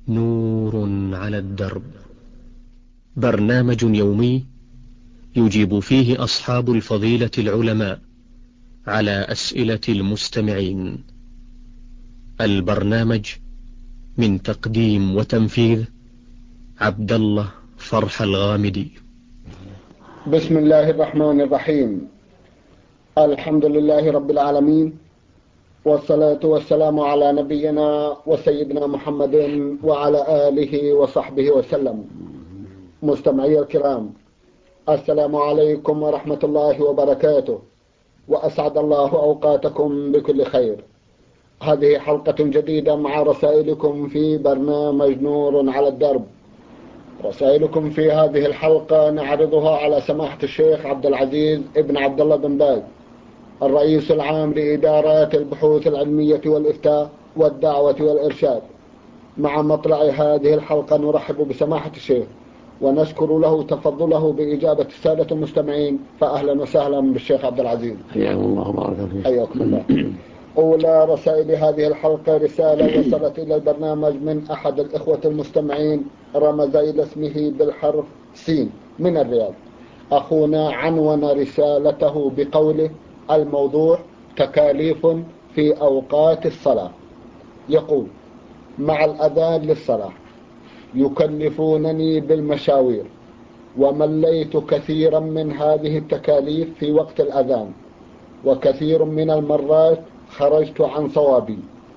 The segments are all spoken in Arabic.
نور على الدرب، برنامج يومي يجيب فيه أصحاب الفضيلة العلماء على أسئلة المستمعين. البرنامج من تقديم وتنفيذ عبد الله فرح الغامدي. بسم الله الرحمن الرحيم. الحمد لله رب العالمين، والصلاة والسلام على نبينا وسيدنا محمد وعلى آله وصحبه وسلم. مستمعي الكرام، السلام عليكم ورحمة الله وبركاته، وأسعد الله أوقاتكم بكل خير. هذه حلقة جديدة مع رسائلكم في برنامج نور على الدرب. رسائلكم في هذه الحلقة نعرضها على سماحة الشيخ عبد العزيز ابن عبد الله بن باز، الرئيس العام لإدارات البحوث العلمية والإفتاء والدعوة والإرشاد. مع مطلع هذه الحلقة نرحب بسماحة الشيخ ونشكر له تفضله بإجابة السادة المستمعين، فأهلا وسهلا بالشيخ عبد العزيز. حياكم الله وبارك فيك. حياكم الله. أولى رسائل هذه الحلقة رسالة وصلت إلى البرنامج من أحد الإخوة المستمعين، رمز إلى اسمه بالحرف سين من الرياض. أخونا عنون رسالته بقوله: الموضوع تكاليف في أوقات الصلاة. يقول: مع الأذان للصلاة يكلفونني بالمشاوير، ومليت كثيرا من هذه التكاليف في وقت الأذان، وكثير من المرات خرجت عن صوابي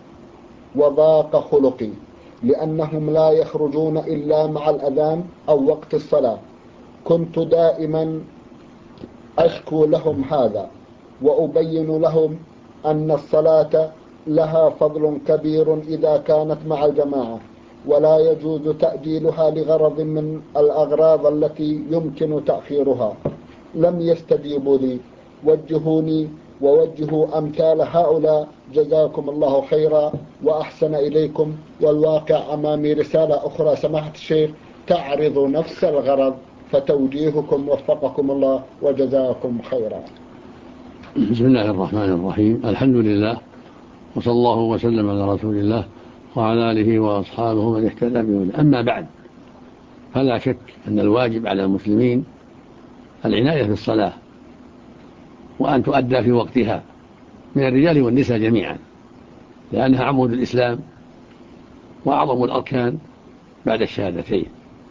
وضاق خلقي، لأنهم لا يخرجون إلا مع الأذان أو وقت الصلاة. كنت دائما أشكو لهم هذا، وأبين لهم أن الصلاة لها فضل كبير إذا كانت مع الجماعة، ولا يجوز تأجيلها لغرض من الأغراض التي يمكن تأخيرها. لم يستجيبوا لي. وجهوني ووجهوا أمثال هؤلاء، جزاكم الله خيرا وأحسن إليكم. والواقع أمامي رسالة أخرى سماحة الشيخ تعرض نفس الغرض، فتوجيهكم وفقكم الله وجزاكم خيرا. بسم الله الرحمن الرحيم. الحمد لله، وصلى الله وسلم على رسول الله وعلى آله وأصحابه من اهتدى بهداه. أما بعد، فلا شك أن الواجب على المسلمين العناية بالصلاة، وأن تؤدى في وقتها من الرجال والنساء جميعا، لأنها عمود الإسلام وأعظم الأركان بعد الشهادتين،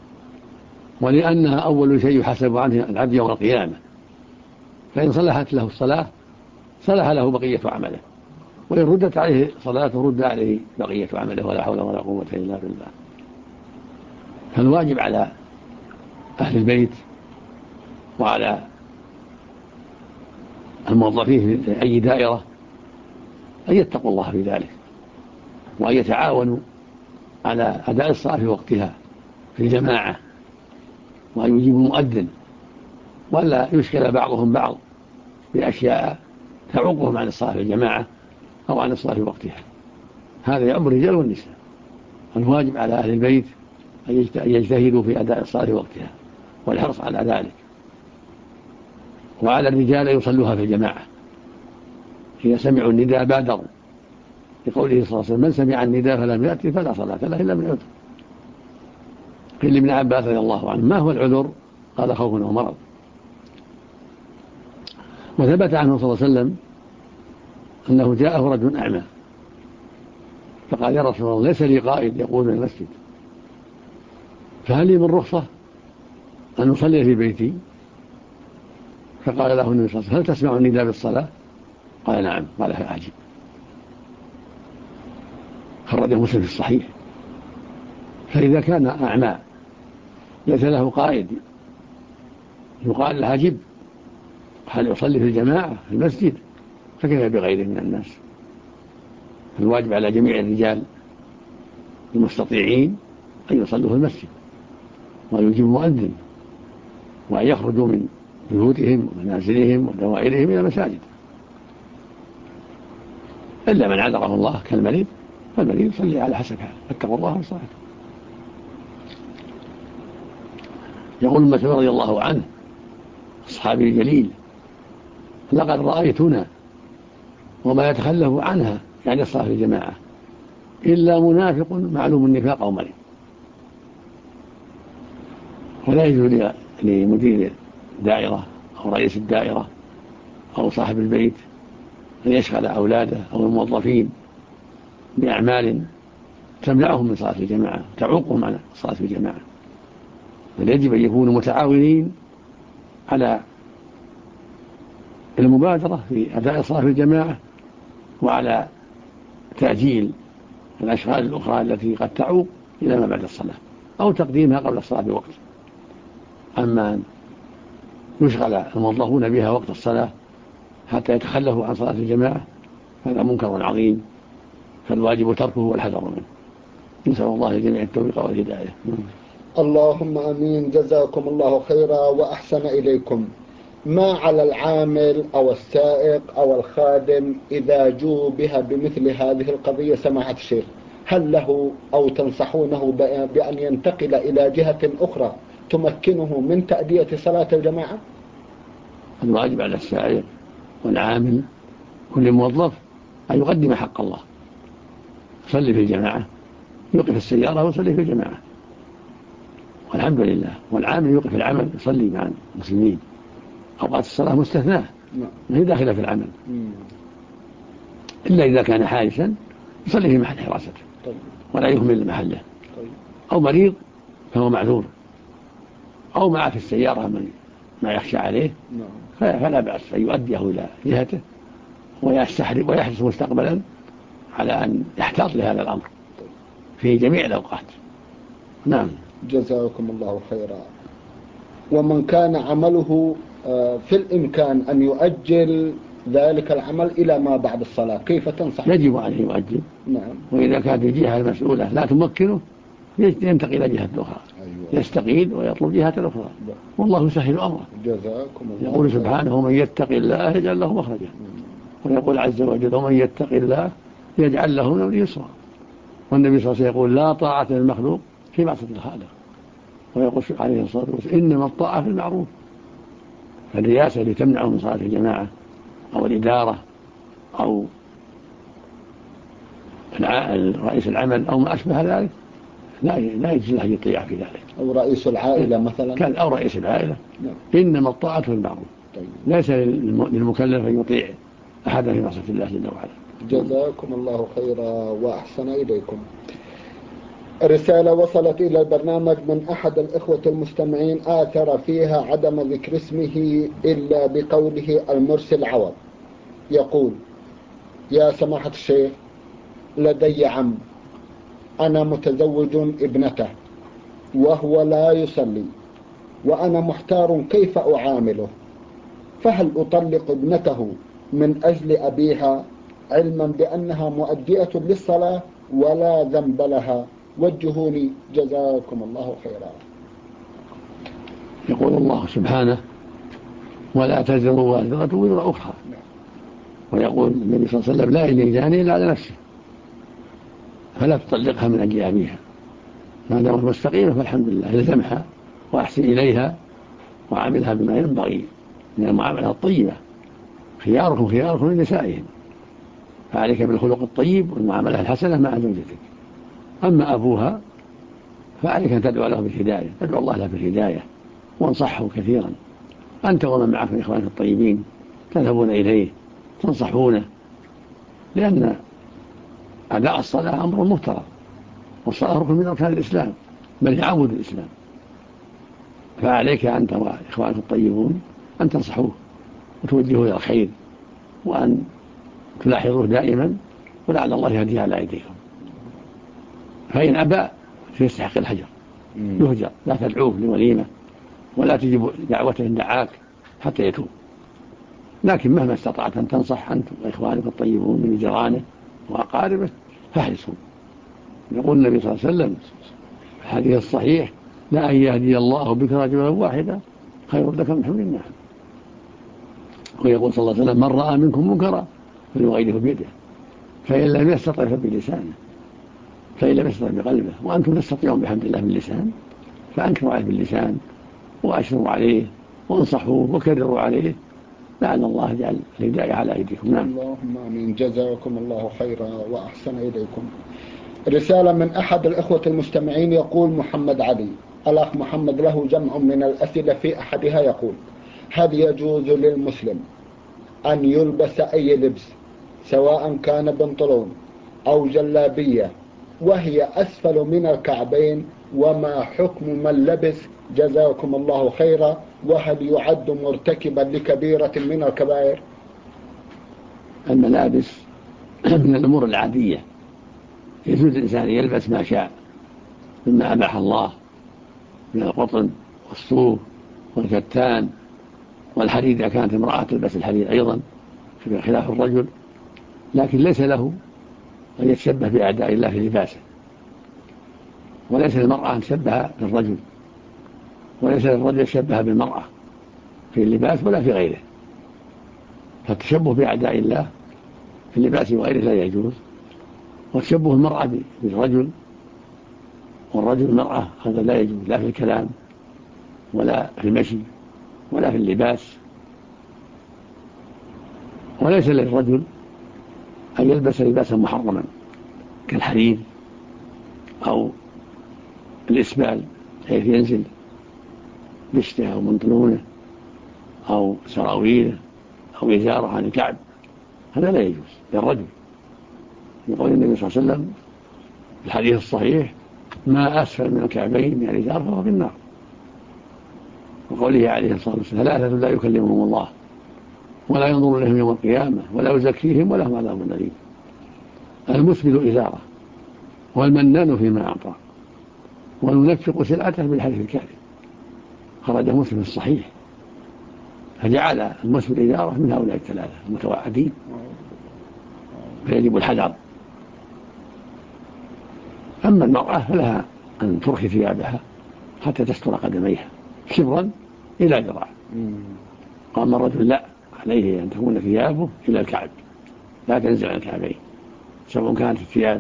ولأنها أول شيء يحاسب عنه العبد يوم القيامة. فإن صلحت له الصلاة صلح له بقية عمله، وإن ردت عليه صلاته رد عليه بقية عمله، ولا حول ولا قوة إلا بالله. فالواجب على أهل البيت وعلى الموظفين في أي دائرة أن يتقوا الله في ذلك، وأن يتعاونوا على أداء الصلاة في وقتها في الجماعة، وأن يجيبوا المؤذن، ولا يشكل بعضهم بعض بأشياء تعوقهم عن الصلاة في الجماعة أو عن الصلاة في وقتها. هذا يعم الرجال والنساء. الواجب على أهل البيت أن يجتهدوا في أداء الصلاة في وقتها والحرص على ذلك، وعلى الرجال أن يصلوها في الجماعة. إذا سمعوا النداء بادروا، لقوله صلى الله عليه وسلم: من سمع النداء فلم يأتي فلا صلاة له إلا من عذر. قيل لابن عباس رضي الله عنه: ما هو العذر؟ قال: خوف ومرض. وثبت عنه صلى الله عليه وسلم أنه جاءه رجل أعمى فقال: يا رسول الله، ليس لي قائد يقود من المسجد، فهل لي من رخصة أن أصلي في بيتي؟ فقال له النبي صلى الله عليه وسلم: هل تسمع النداء بالصلاة؟ قال: نعم. قال: فأعجب. خرجه مسلم في الصحيح. فإذا كان أعمى ليس له قائد يقال له أجب، هل يصلي في الجماعة في المسجد؟ فكيف بغيره من الناس؟ الواجب على جميع الرجال المستطيعين أن يصلوا في المسجد، وأن يجيبوا المؤذن، وأن يخرجوا من بيوتهم ومنازلهم ودوائرهم إلى المساجد، إلا من عذره الله كالمريض، فالمريض يصلي على حسب حاله. فاتقوا الله وصلاته. يقول مسعود رضي الله عنه الصحابي الجليل: لقد رأيتنا وما يتخلف عنها، يعني الصلاة في الجماعة، إلا منافق معلوم النفاق أو مريض. ولا يجوز لمدير الدائرة أو رئيس الدائرة أو صاحب البيت أن يشغل أولاده أو الموظفين بأعمال تمنعهم من صلاة الجماعة تعوقهم عن صلاة الجماعة، بل يجب أن يكونوا متعاونين على المبادرة في أداء صلاة الجماعة وعلى تأجيل الأشغال الأخرى التي قد تعوق إلى ما بعد الصلاة أو تقديمها قبل الصلاة بوقت. أما أن يشغل الموظفون بها وقت الصلاة حتى يتخلفوا عن صلاة الجماعة هذا منكر عظيم، فالواجب تركه والحذر منه. نسأل الله لجميع التوفيق والهداية. اللهم آمين. جزاكم الله خيرا وأحسن إليكم. ما على العامل أو السائق أو الخادم إذا جوبه بمثل هذه القضية سماحة الشيخ؟ هل له أو تنصحونه بأن ينتقل إلى جهة أخرى تمكنه من تأدية صلاة الجماعة؟ الواجب على السائق والعامل كل موظف أن يقدم حق الله، يصلي في الجماعة، يوقف السيارة ويصلي في الجماعة والحمد لله. والعامل يوقف العمل يصلي مع المسلمين. أوقات الصلاة مستثناة ما هي داخلة في العمل إلا إذا كان حارسا يصلي في محل حراسته ولا يهمل محله، أو مريض فهو معذور، أو معه في السيارة من ما يخشى عليه فلا بأس أن يؤديه إلى جهته ويحرص مستقبلا على أن يحتاط لهذا الأمر في جميع الأوقات. نعم. جزاكم الله خيرا. ومن كان عمله في الإمكان أن يؤجل ذلك العمل إلى ما بعد الصلاة كيف تنصح؟ يجب عليه يؤجل. نعم. وإذا كانت الجهة المسؤولة لا تمكنه ينتقل إلى جهة أخرى. أيوة. يستقيل ويطلب جهة أخرى والله يسهل أمره. جزاكم الله. يقول سبحانه ومن يتق الله يجعل له مخرجا، ويقول عز وجل ومن يتق الله يجعل له من أمره يسرا. والنبي صلى الله عليه وسلم يقول لا طاعة للمخلوق في معصية الخالق، ويقول عليه الصلاة والسلام إنما الطاعة في المعروف. فالرئاسة اللي تمنعه من صلاة الجماعة أو الإدارة أو رئيس العمل أو ما أشبه ذلك لا يجوز له يطيع في ذلك. أو رئيس العائلة مثلا أو رئيس العائلة. إنما الطاعة في المعروف. ليس للمكلف أن يطيع أحدا في معصية الله جل وعلا. جزاكم الله خيرا وأحسن إليكم. رسالة وصلت إلى البرنامج من أحد الإخوة المستمعين آثر فيها عدم ذكر اسمه إلا بقوله المرسل عوض. يقول: يا سماحة الشيخ، لدي عم أنا متزوج ابنته وهو لا يصلي، وأنا محتار كيف أعامله، فهل أطلق ابنته من أجل أبيها علما بأنها مؤدية للصلاة ولا ذنب لها؟ وجهوني جزاكم الله خيرا. يقول الله سبحانه ولا تزر وازرة وزر أخرى، ويقول النبي صلى الله عليه وسلم لا يلجان إلا على نفسه، فلا تطلقها من أجل أبيها ما دامت مستقيمة فالحمد لله، الزمها وأحسن إليها وعاملها بما ينبغي من المعاملة الطيبة. خياركم خياركم لنسائهم، فعليك بالخلق الطيب والمعاملة الحسنة مع زوجتك. أما أبوها فعليك أن تدعو له بالهداية، تدعو الله له بالهداية وانصحه كثيرا، أنت ومن معك من إخوانك الطيبين تذهبون إليه تنصحونه، لأن أداء الصلاة أمر مفترض، والصلاة ركن من أركان الإسلام بل هي عمود الإسلام، فعليك أنت وإخوانك الطيبون أن تنصحوه وتوجهوه إلى الخير وأن تلاحظوه دائما، ولعل الله يهديه على أيديكم. فإن أبى فيستحق الهجر، يهجر، لا تدعوه لوليمة ولا تجيب دعوته دعاك حتى يتوب، لكن مهما استطعت أن تنصح أنت وإخوانك الطيبون من جيرانه وأقاربه فاحرصوا. يقول النبي صلى الله عليه وسلم في الحديث الصحيح لا أن يهدي الله بك رجلا واحدا خير لك من حمر النعم. ويقول صلى الله عليه وسلم من رأى منكم منكرا فليغيره بيده، فإن لم يستطع فبلسانه، فإن لم يستطع بقلبه، وأنتم تستطيعون بحمد الله باللسان، فأنكروا عليه باللسان وأشروا عليه وانصحوه وكرروا عليه، لعل الله يجعل الهداية على أيديكم. نعم. اللهم آمين. جزاكم الله خيرا وأحسن إليكم. رسالة من أحد الإخوة المستمعين يقول محمد علي: الأخ محمد له جمع من الأسئلة، في أحدها يقول: هل يجوز للمسلم أن يلبس أي لبس سواء كان بنطلون أو جلابية وهي أسفل من الكعبين؟ وما حكم من لبس جزاكم الله خيرا؟ وهل يعد مرتكبا لكبيرة من الكبائر؟ الملابس من الأمور العادية، يجوز الإنسان يلبس ما شاء مما أباح الله من القطن والصوف والكتان والحرير إذا كانت امرأة تلبس الحرير أيضا خلاف الرجل، لكن ليس له أن يتشبه بأعداء الله في لباسه، وليس للمرأة أن تشبه بالرجل، وليس للرجل يشبه بالمرأة في اللباس ولا في غيره. فالتشبه بأعداء الله في اللباس وغيره لا يجوز، وتشبه المرأة بالرجل والرجل المرأة هذا لا يجوز، لا في الكلام ولا في المشي ولا في اللباس. وليس للرجل أن يلبس لباسا محرما كالحرير أو الإسبال حيث ينزل بشته أو منطلونه أو سراويله أو إزاره عن الكعب، هذا لا يجوز للرجل. يقول النبي صلى الله عليه وسلم في الحديث الصحيح: ما أسفل من الكعبين من الإزار فهو في النار. وقوله عليه الصلاة والسلام: ثلاثة لا يكلمهم الله ولا ينظر إليهم يوم القيامة ولا يزكيهم ولهم عذاب أليم: المسبل إزاره، والمنان فيما أعطى، والمنفق سلعته بالحلف الكاذب. خرج مسلم الصحيح، فجعل المسبل إزاره من هؤلاء الثلاثة المتوعدين، فيجب الحذر. أما المرأة فلها أن ترخي ثيابها حتى تستر قدميها شبرا إلى ذراع، وأما الرجل لا، عليه أن تكون ثيابه إلى الكعب لا تنزل عن الكعبين، سواء كانت الثياب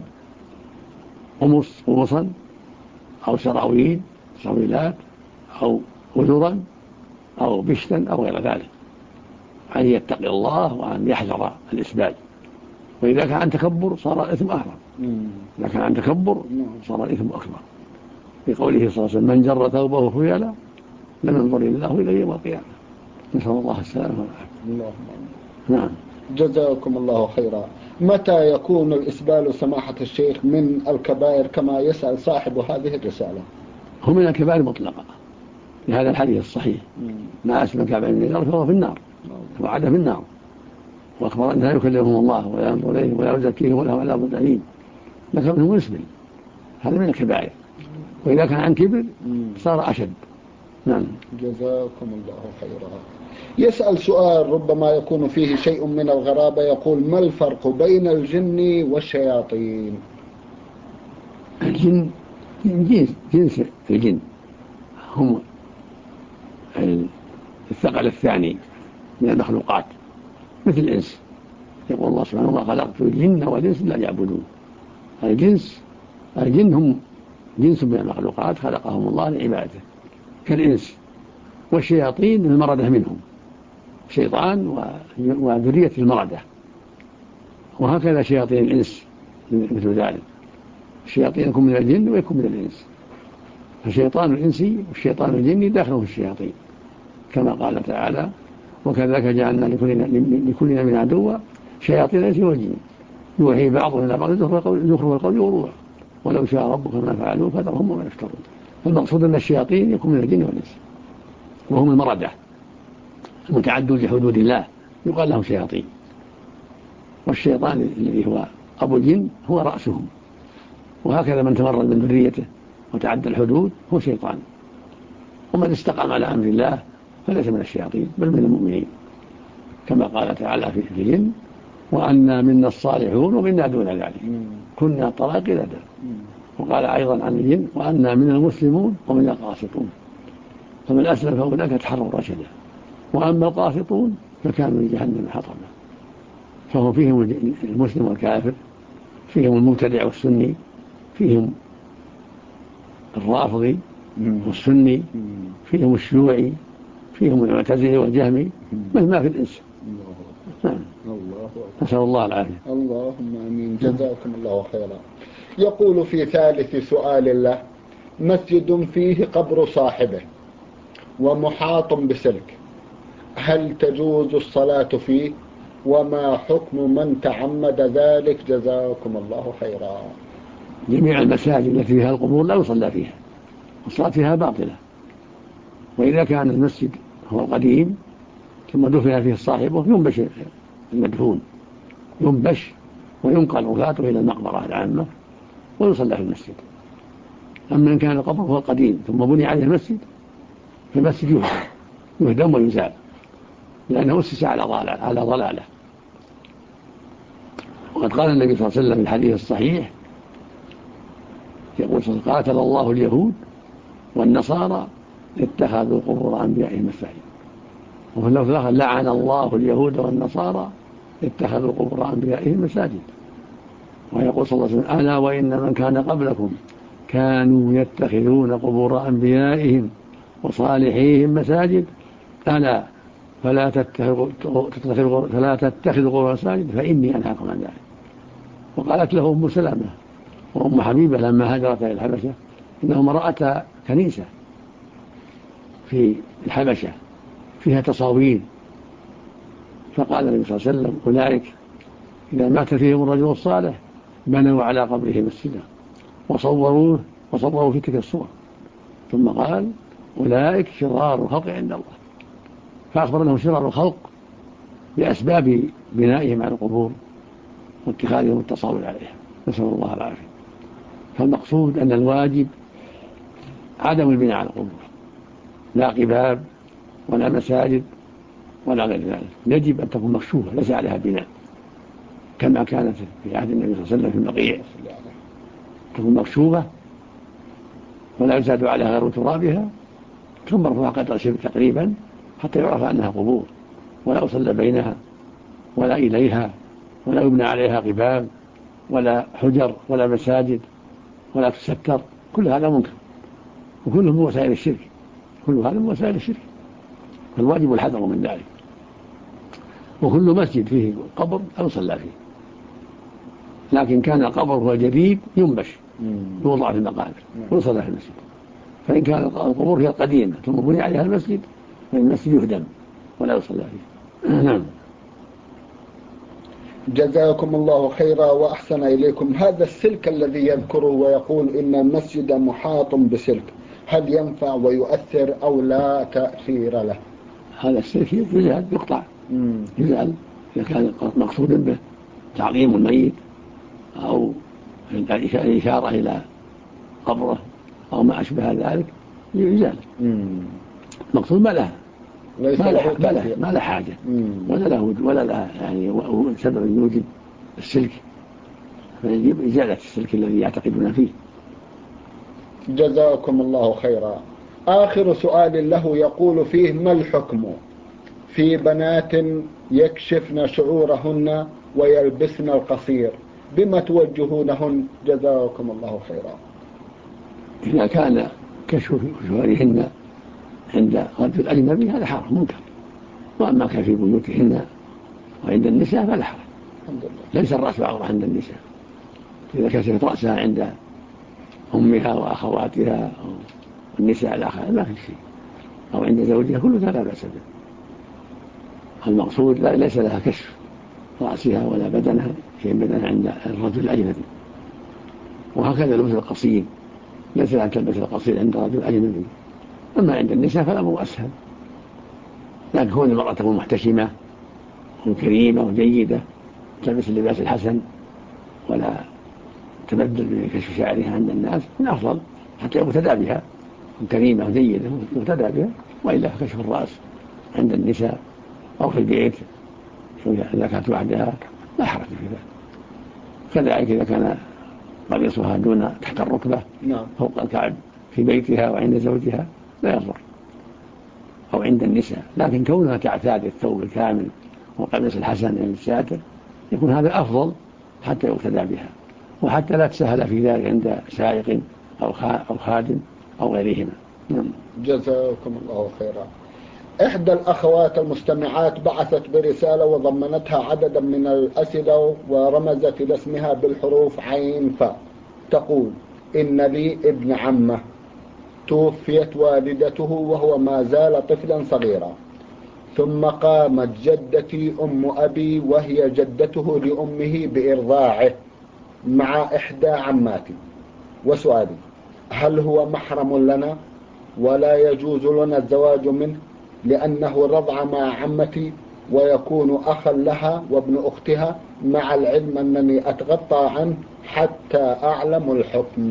قمصا أو سراويلات أو وزرا أو بشتا أو غير ذلك، أن يتقي الله وأن يحذر الإسبال. وإذا كان عن تكبر صار الإثم أعظم، إذا كان عن تكبر صار الإثم أكبر، في قوله صلى الله عليه وسلم: من جر ثوبه خيلا لم ينظر الله إليه يوم القيامة. نسأل الله السلامة والعافية. نعم. جزاكم الله خيرا. متى يكون الإسبال سماحة الشيخ من الكبائر كما يسأل صاحب هذه الرسالة؟ هو من الكبائر مطلقة لهذا الحديث الصحيح: ما أسفل الكعبين من الإزار فهو في النار، وعد في النار، وأخبر أن لا يكلمهم الله ولا ينظر إليهم ولا يزكيهم ولهم عذاب أليم. لكن منهم مسبل، هذا من الكبائر، وإذا كان عن كبر صار أشد. نعم. جزاكم الله خيرا. يسأل سؤال ربما يكون فيه شيء من الغرابة، يقول: ما الفرق بين الجن والشياطين؟ الجن جنس الجن هم الثقل الثاني من المخلوقات مثل الإنس. يقول الله سبحانه: وما خلقت الجن والإنس إلا ليعبدون. الجن هم جنس من المخلوقات خلقهم الله لعبادته كالإنس، والشياطين المردة منهم، شيطان وذرية المردة، وهكذا شياطين الإنس مثل ذلك. الشياطين يكون من الجن ويكون من الإنس، فشيطان الإنسي والشيطان الجني داخل في الشياطين، كما قال تعالى: وكذلك جعلنا لكل من عدوا شياطين الإنس والجن يوحي بعضهم إلى بعض زخرف القول غرورا ولو شاء ربك ما فعلوه فذرهم وما يفترون. فالمقصود أن الشياطين يكون من الجن والإنس، وهم المردة المتعدون لحدود الله يقال لهم شياطين. والشيطان الذي هو أبو الجن هو رأسهم، وهكذا من تمرد من ذريته وتعدى الحدود هو شيطان. ومن استقام على أمر الله فليس من الشياطين بل من المؤمنين، كما قال تعالى في الجن: وأنا منا الصالحون ومنا دون ذلك كنا طرائق لدى. وقال أيضا عن الجن: وأنا من المسلمون ومن القاسطون، فمن أسلم فأولئك تحروا رشدا، وأما القاسطون فكانوا لجهنم حطبا. فهم فيهم المسلم والكافر، فيهم المبتدع والسني، فيهم الرافضي والسني، فيهم الشيوعي، فيهم المعتزلي والجهمي، مثل ما في الإنس. نسأل الله العافية. اللهم آمين. جزاكم الله خيرا. يقول في ثالث سؤال له: مسجد فيه قبر صاحبه ومحاط بسلك، هل تجوز الصلاة فيه؟ وما حكم من تعمد ذلك؟ جزاكم الله خيرا. جميع المساجد التي فيها القبور لا يصلى فيها، والصلاة فيها باطلة. وإذا كان المسجد هو القديم ثم دفن فيه صاحبه ينبش المدفون، ينبش وينقل رفاته إلى المقبرة العامة ويصلى في المسجد. أما إن كان القبر هو القديم ثم بني عليه المسجد فالمسجد يهدم ويزال، لأنه أسس على ضلالة. وقد قال النبي صلى الله عليه وسلم في الحديث الصحيح يقول: قاتل الله اليهود والنصارى اتخذوا قبور أنبيائهم مساجد. وفي اللفظ الآخر: لعن الله اليهود والنصارى اتخذوا قبور أنبيائهم مساجد. ويقول صلى الله عليه وسلم: ألا وإن من كان قبلكم كانوا يتخذون قبور أنبيائهم وصالحيهم مساجد، ألا فلا تتخذوا قبور مساجد فإني أنهاكم عن ذلك. وقالت له أم سلمة وأم حبيبة لما هاجرت إلى الحبشة إنهما رأتا كنيسة في الحبشة فيها تصاوير، فقال النبي صلى الله عليه وسلم: أولئك إذا مات فيهم الرجل الصالح بنوا على قبره مسجدا وصوروه في تلك الصور. ثم قال: أولئك شرار الخلق عند الله. فأخبر أنهم شرار الخلق بأسباب بنائهم على القبور واتخاذهم التصاوير عليها، نسأل الله العافية. فالمقصود أن الواجب عدم البناء على القبور، لا قباب ولا مساجد ولا غير ذلك، يجب أن تكون مكشوفة ليس عليها بناء، كما كانت في عهد النبي صلى الله عليه وسلم في البقيع، تكون مكشوفة ولا يزاد عليها غير ترابها، ثم مرفوعة قدر شبر تقريبا حتى يعرف أنها قبور، ولا يصلى بينها ولا إليها، ولا يبنى عليها قباب ولا حجر ولا مساجد ولا تستر. كل هذا منكر، وكله من وسائل الشرك، كل هذا من وسائل الشرك، فالواجب الحذر من ذلك. وكل مسجد فيه قبر لا يصلى فيه، لكن كان القبر هو جديد ينبش يوضع في المقابر ويصلى في المسجد. فإن كان القبور هي القديمة ثم بني عليها المسجد فإن المسجد يهدم ولا يصلى فيه. نعم. جزاكم الله خيرا وأحسن إليكم. هذا السلك الذي يذكره ويقول إن المسجد محاط بسلك، هل ينفع ويؤثر أو لا تأثير له؟ هذا السلك يزال يقطع، يزال إذا كان مقصودا به تعظيم الميت أو الإشارة إلى قبره أو ما أشبه ذلك يزال. مقصود ما له حاجة ولا له يعني سبب يوجد السلك، فيجب إزالة السلك الذي يعتقدون فيه. جزاكم الله خيرا. آخر سؤال له يقول فيه: ما الحكم في بنات يكشفن شعورهن ويلبسن القصير، بما توجهونهن؟ جزاكم الله خيرا. إذا كان كشف شعورهن عند رجل أجنبي هذا حرام منكر، وأما كان في بيوتهن وعند النساء فلا حرج، ليس الرأس عورة عند النساء. إذا كشفت رأسها عند أمها وأخواتها أو النساء الآخر ما في شيء، أو عند زوجها كل ذلك لا بأس به. المقصود ليس لها كشف رأسها ولا بدنها في بدنها عند الرجل الأجنبي. وهكذا لبس القصير ليس لها تلبس القصير عند الرجل الأجنبي. أما عند النساء فالأمر أسهل، لكن كون المرأة تكون محتشمة وكريمة وجيدة تلبس اللباس الحسن ولا تبدل بكشف شعرها عند الناس من أفضل، حتى يقتدى بها، كريمة وجيدة يقتدى بها. وإلا فكشف الرأس عند النساء أو في البيت إذا كانت وحدها لا حرج في ذلك. كذلك إذا كان قميصها دون تحت الركبة فوق الكعب في بيتها وعند زوجها لا يضر، أو عند النساء. لكن كونها تعتاد الثوب الكامل والقميص الحسن الساتر يكون هذا أفضل حتى يقتدى بها، وحتى لا تسهل في ذلك عند سائق أو خادم أو غيرهما. جزاكم الله خيرا. إحدى الأخوات المستمعات بعثت برسالة وضمنتها عددا من الأسئلة ورمزت إلى اسمها بالحروف عين فاء. تقول: إن لي ابن عمه توفيت والدته وهو ما زال طفلا صغيرا، ثم قامت جدتي أم أبي وهي جدته لأمه بإرضاعه مع إحدى عماتي. وسؤالي: هل هو محرم لنا ولا يجوز لنا الزواج منه لأنه رضع مع عمتي ويكون أخا لها وابن أختها، مع العلم أنني أتغطى عنه حتى أعلم الحكم؟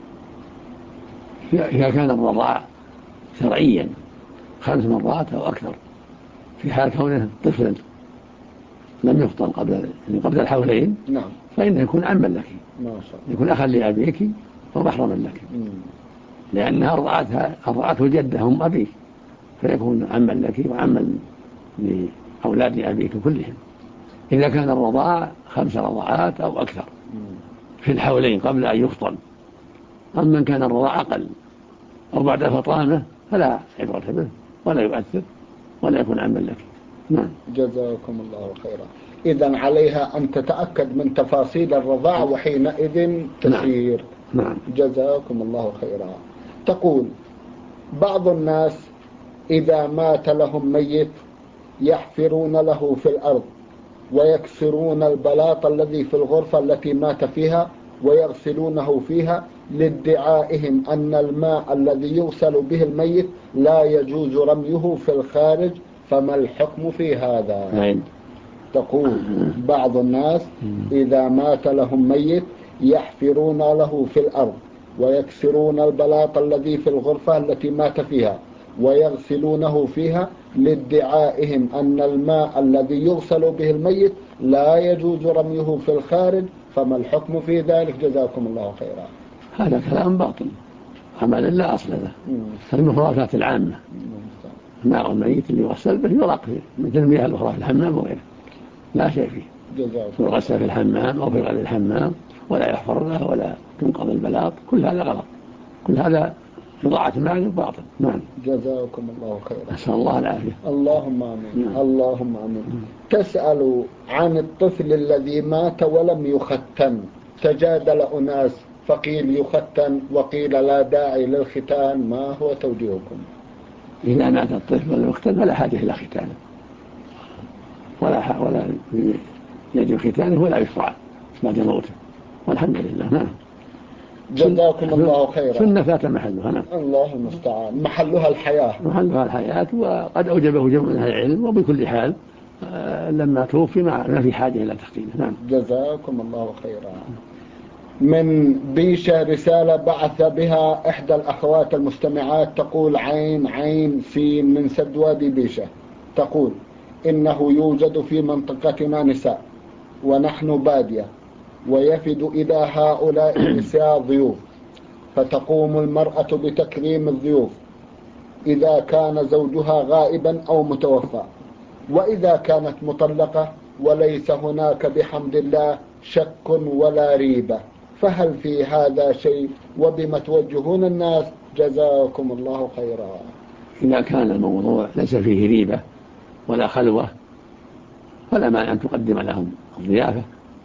إذا كان الرضاع شرعيا 5 مرات أو أكثر في حال كونه طفلا لم يفطن قبل الحولين، نعم، فإنه يكون عما لك، يكون أخا لأبيك ومحرما لك، لأنها أرضعته جده أم أبيك، فيكون عما لك وعما لأولاد أبيك كلهم. إذا كان الرضاع 5 رضعات أو أكثر في الحولين قبل أن يفطن. أما كان الرضاع أقل أو بعد فطانه فلا عبرة به ولا يؤثر ولا يكون عما لك. نعم. جزاكم الله خيرا. إذن عليها أن تتأكد من تفاصيل الرضاع وحينئذ تسير. نعم. جزاكم الله خيرا. تقول: بعض الناس إذا مات لهم ميت يحفرون له في الأرض ويكسرون البلاط الذي في الغرفة التي مات فيها ويغسلونه فيها لادعائهم أن الماء الذي يغسل به الميت لا يجوز رميه في الخارج، فما الحكم في هذا؟ تقول: بعض الناس إذا مات لهم ميت يحفرون له في الأرض ويكسرون البلاط الذي في الغرفة التي مات فيها ويغسلونه فيها لادعائهم أن الماء الذي يغسل به الميت لا يجوز رميه في الخارج، فما الحكم في ذلك؟ جزاكم الله خيرا. هذا كلام باطل، عمل لا أصل له. المخرجات العامة ماء الميت اللي يغسل به يراق مثل المياه الأخرى في الحمام وغيره، لا شيء فيه، يغسل في الحمام أو في غير الحمام، ولا يحفر له ولا تنقض البلاط. كل هذا غلط، كل هذا إضاعة مال وباطل. نعم. جزاكم الله خيرا. نسأل الله العافية. اللهم آمين. اللهم آمين. تسأل عن الطفل الذي مات ولم يختن. تجادل أناس فقيل يختن وقيل لا داعي للختان، ما هو توجيهكم؟ إذا مات الطفل ولم يختن فلا حاجة إلى ختانه، ولا يجب ختانه ولا يشرع بعد موته، والحمد لله. نعم. جزاكم الله خيرا. سنة فات محلها. نعم. الله المستعان. محلها الحياة، وقد أوجبه جمع من العلم، وبكل حال لما توفي ما في حاجة إلى تختينه. نعم. جزاكم الله خيرا. من بيشة رسالة بعث بها إحدى الأخوات المستمعات، تقول: عين سين من سد وادي بيشة، تقول: إنه يوجد في منطقتنا نساء ونحن بادية، ويفد إلى هؤلاء النساء ضيوف، فتقوم المرأة بتكريم الضيوف إذا كان زوجها غائبا أو متوفى، وإذا كانت مطلقة وليس هناك بحمد الله شك ولا ريبة، فهل في هذا شيء؟ وبما توجهون الناس؟ جزاكم الله خيرا. إذا كان الموضوع ليس فيه ريبة ولا خلوة فلا مانع أن تقدم لهم الضيافة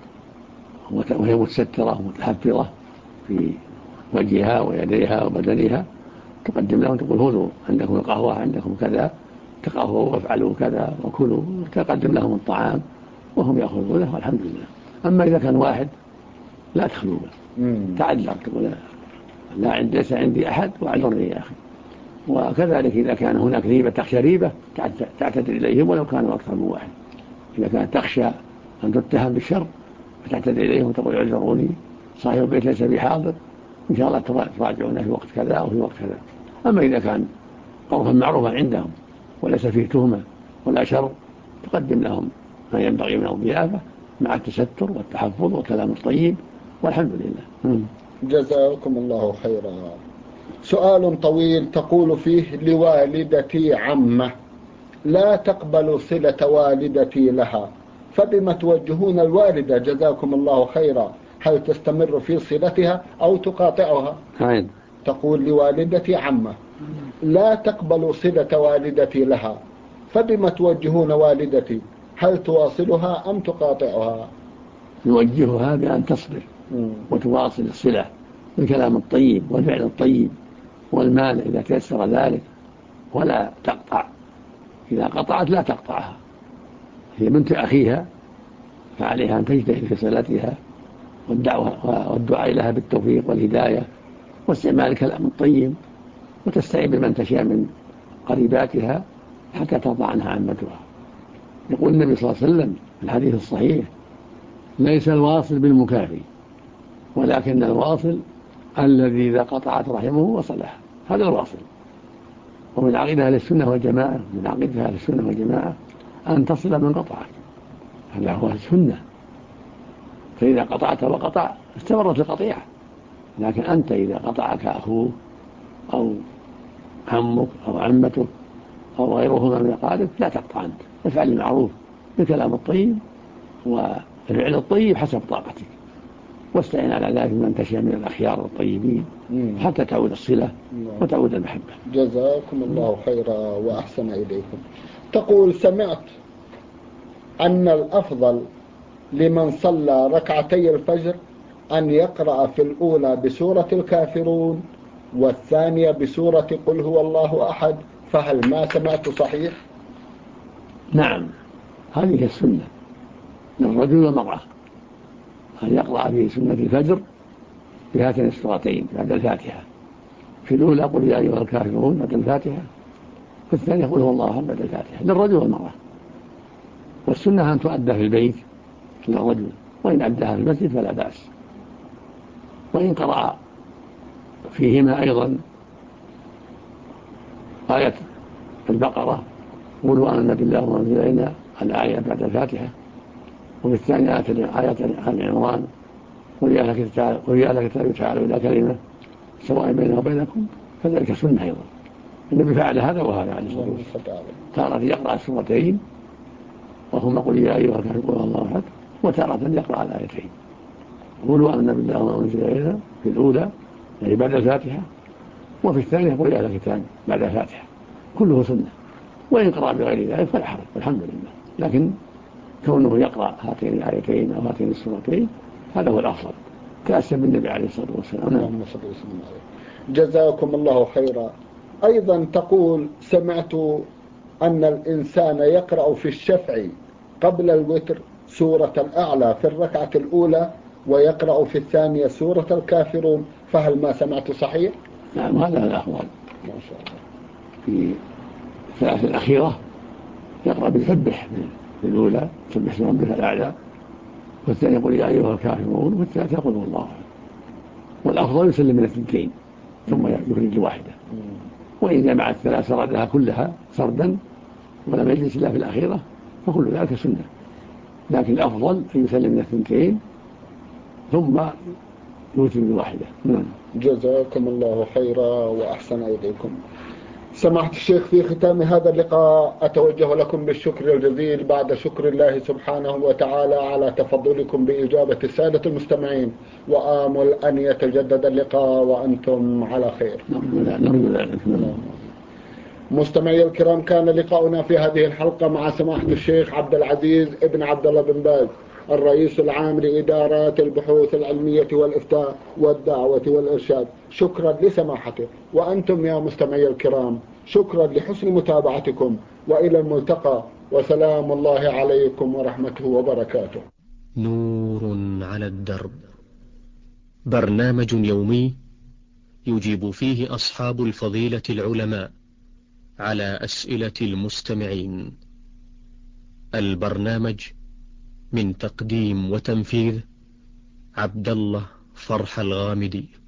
وهي متسترة ومتحفظة في وجهها ويديها وبدنها، تقدم لهم تقول: خذوا عندكم القهوة، عندكم كذا، تقهووا وافعلوا كذا وكلوا، تقدم لهم الطعام وهم يأخذونه، والحمد لله. أما إذا كان واحد لا تخلو به، تعذر، تقول: لا ليس عندي أحد واعذرني يا أخي. وكذلك إذا كان هناك ريبة تخشى ريبة تعتذر إليهم ولو كانوا أكثر من واحد. إذا كانت تخشى أن تتهم بالشر فتعتذر إليهم وتقول: اعذروني، صاحب البيت ليس بحاضر، إن شاء الله تراجعونه في وقت كذا أو في وقت كذا. أما إذا كان عرفا معروفا عندهم وليس فيه تهمة ولا شر، تقدم لهم ما ينبغي من الضيافة مع التستر والتحفظ والكلام الطيب، والحمد لله. جزاكم الله خيرا. سؤال طويل تقول فيه: لوالدتي عمة لا تقبل صلة والدتي لها، فبما توجهون الوالدة جزاكم الله خيرا؟ هل تستمر في صلتها أو تقاطعها؟ تقول: لوالدتي عمة لا تقبل صلة والدتي لها، فبما توجهون والدتي؟ هل تواصلها أم تقاطعها؟ نوجهها بأن تصبر وتواصل الصلة بالكلام الطيب والفعل الطيب، والمانع إذا تيسر ذلك، ولا تقطع. إذا قطعت لا تقطعها، هي بنت أخيها، فعليها أن تجتهد في صلتها والدعاء لها بالتوفيق والهداية واستعمال الكلام الطيب، وتستعين بمن تشاء من قريباتها حتى ترضى عنها عمتها. يقول النبي صلى الله عليه وسلم في الحديث الصحيح: ليس الواصل بالمكافي، ولكن الواصل الذي إذا قطعت رحمه وصلها، هذا الواصل. ومن عقيدة أهل السنة والجماعة، من عقيدة أهل السنة والجماعة أن تصل من قطعك، هذا هو السنة. فإذا قطعت وقطع استمرت القطيعة. لكن أنت إذا قطعك أخوه أو عمك أو عمتك أو غيرهما من أقارب لا تقطع أنت، افعل المعروف بالكلام الطيب والفعل الطيب حسب طاقتك، واستعين على ذلك من تشاء من الأخيار الطيبين حتى تعود الصلة وتعود المحبة. جزاكم الله خيرا وأحسن إليكم. تقول: سمعت أن الأفضل لمن صلى ركعتي الفجر أن يقرأ في الأولى بسورة الكافرون والثانية بسورة قل هو الله أحد، فهل ما سمعت صحيح؟ نعم، هذه السنة للرجل والمرأة، أن يقرأ في سنة الفجر بهاتين السورتين بعد الفاتحة، في الأولى قل يا أيها الكافرون بعد الفاتحة، في الثانية قل هو الله أحد بعد الفاتحة، للرجل والمرأة. والسنة أن تؤدى في البيت للرجل، وإن أداها في المسجد فلا بأس. وإن قرأ فيهما أيضا آية البقرة قولوا آمنا بالله وما أنزل إلينا الآية بعد الفاتحة، وفي الثانية آية آل عمران قل يا أهل الكتاب تعالوا إلى كلمة سواء بيننا وبينكم، فذلك سنة أيضا. النبي فعل هذا وهذا عليه الصلاة والسلام، تارة يقرأ السورتين وهما قل يا أيها الكافرون قل الله أحد، وتارة يقرأ الآيتين قولوا آمنا بالله وما أنزل إلينا في الأولى يعني بعد الفاتحة، وفي الثانية قل يا أهل الكتاب بعد الفاتحة، كله سنة. وإن قرأ بغير ذلك فلا حرج والحمد لله، لكن كونه يقرأ هاتين الآيتين أو هاتين السورتين هذا هو الأفضل، تأسى بالنبي عليه الصلاة والسلام. جزاكم الله خيرا. أيضا تقول: سمعت أن الإنسان يقرأ في الشفع قبل الوتر سورة الأعلى في الركعة الأولى، ويقرأ في الثانية سورة الكافرون، فهل ما سمعت صحيح؟ نعم، هذا الأفضل. ما شاء الله. في الثلاث الأخيرة يقرأ بالسبح في الأولى سبح اسم ربك الأعلى، والثانية يقول يا أيها الكافرون، والثالثة يقول الله. والأفضل يسلم من الثنتين ثم يخرج واحدة. وإن جمع الثلاث سردها كلها سردا ولم يجلس إلا في الأخيرة فكل ذلك سنة، لكن الأفضل أن يسلم من الثنتين ثم يوتر بواحدة. جزاكم الله خيرا وأحسن إليكم. سماحة الشيخ، في ختام هذا اللقاء أتوجه لكم بالشكر الجزيل بعد شكر الله سبحانه وتعالى على تفضلكم بإجابة السادة المستمعين، وآمل أن يتجدد اللقاء وأنتم على خير. نرجو ذلك. مستمعي الكرام، كان لقاؤنا في هذه الحلقة مع سماحة الشيخ عبد العزيز ابن عبد الله بن باز، الرئيس العام لإدارات البحوث العلمية والإفتاء والدعوة والإرشاد. شكرا لسماحته، وأنتم يا مستمعي الكرام شكرا لحسن متابعتكم، وإلى الملتقى، وسلام الله عليكم ورحمته وبركاته. نور على الدرب، برنامج يومي يجيب فيه أصحاب الفضيلة العلماء على أسئلة المستمعين. البرنامج من تقديم وتنفيذ عبد الله فرح الغامدي.